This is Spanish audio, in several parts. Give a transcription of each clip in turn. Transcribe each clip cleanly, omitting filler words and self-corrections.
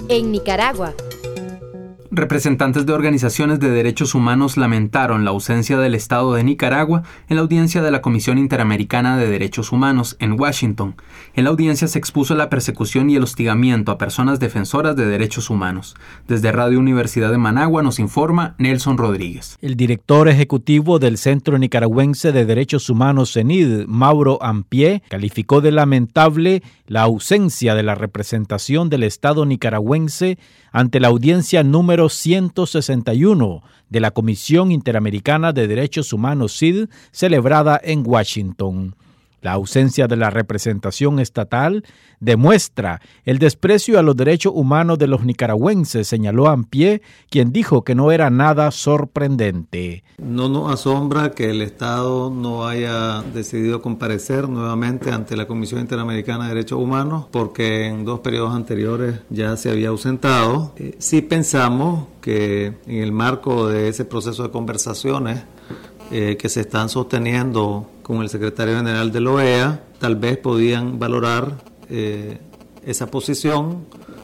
en Nicaragua. Representantes de organizaciones de derechos humanos lamentaron la ausencia del Estado de Nicaragua en la audiencia de la Comisión Interamericana de Derechos Humanos en Washington. En la audiencia se expuso la persecución y el hostigamiento a personas defensoras de derechos humanos. Desde Radio Universidad de Managua nos informa Nelson Rodríguez. El director ejecutivo del Centro Nicaragüense de Derechos Humanos, CENID, Mauro Ampie, calificó de lamentable la ausencia de la representación del Estado nicaragüense ante la audiencia número 161 de la Comisión Interamericana de Derechos Humanos, CID, celebrada en Washington. La ausencia de la representación estatal demuestra el desprecio a los derechos humanos de los nicaragüenses, señaló Ampie, quien dijo que no era nada sorprendente. No nos asombra que el Estado no haya decidido comparecer nuevamente ante la Comisión Interamericana de Derechos Humanos, porque en 2 periodos anteriores ya se había ausentado. Sí pensamos que en el marco de ese proceso de conversaciones que se están sosteniendo con el secretario general de la OEA, tal vez podían valorar esa posición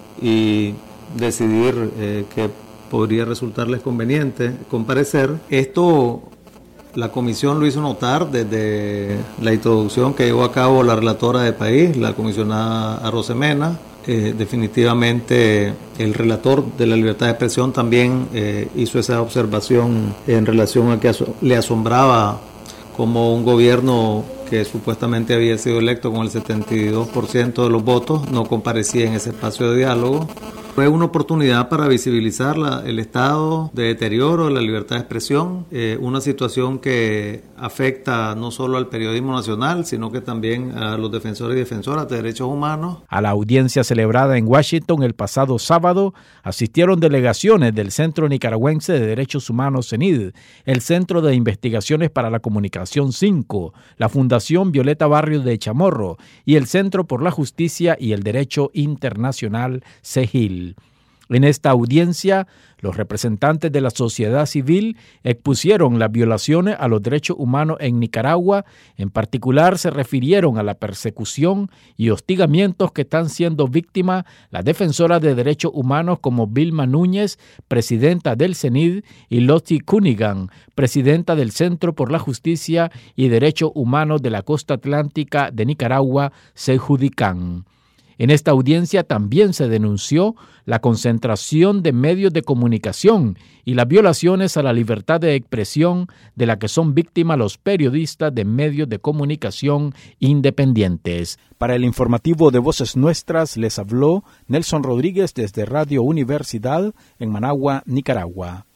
y decidir que podría resultarles conveniente comparecer. Esto la comisión lo hizo notar desde la introducción que llevó a cabo la relatora de país, la comisionada Arosemena. Definitivamente el relator de la libertad de expresión también hizo esa observación en relación a que le asombraba como un gobierno que supuestamente había sido electo con el 72% de los votos no comparecía en ese espacio de diálogo. Fue una oportunidad para visibilizar el estado de deterioro de la libertad de expresión, una situación que afecta no solo al periodismo nacional, sino que también a los defensores y defensoras de derechos humanos. A la audiencia celebrada en Washington el pasado sábado asistieron delegaciones del Centro Nicaragüense de Derechos Humanos, CENID, el Centro de Investigaciones para la Comunicación 5, la Fundación Violeta Barrios de Chamorro y el Centro por la Justicia y el Derecho Internacional, CEGIL. En esta audiencia, los representantes de la sociedad civil expusieron las violaciones a los derechos humanos en Nicaragua. En particular, se refirieron a la persecución y hostigamientos que están siendo víctimas las defensoras de derechos humanos como Vilma Núñez, presidenta del CENID, y Lottie Cunningham, presidenta del Centro por la Justicia y Derechos Humanos de la Costa Atlántica de Nicaragua, CEJUDICAN. En esta audiencia también se denunció la concentración de medios de comunicación y las violaciones a la libertad de expresión de la que son víctimas los periodistas de medios de comunicación independientes. Para el informativo de Voces Nuestras les habló Nelson Rodríguez desde Radio Universidad en Managua, Nicaragua.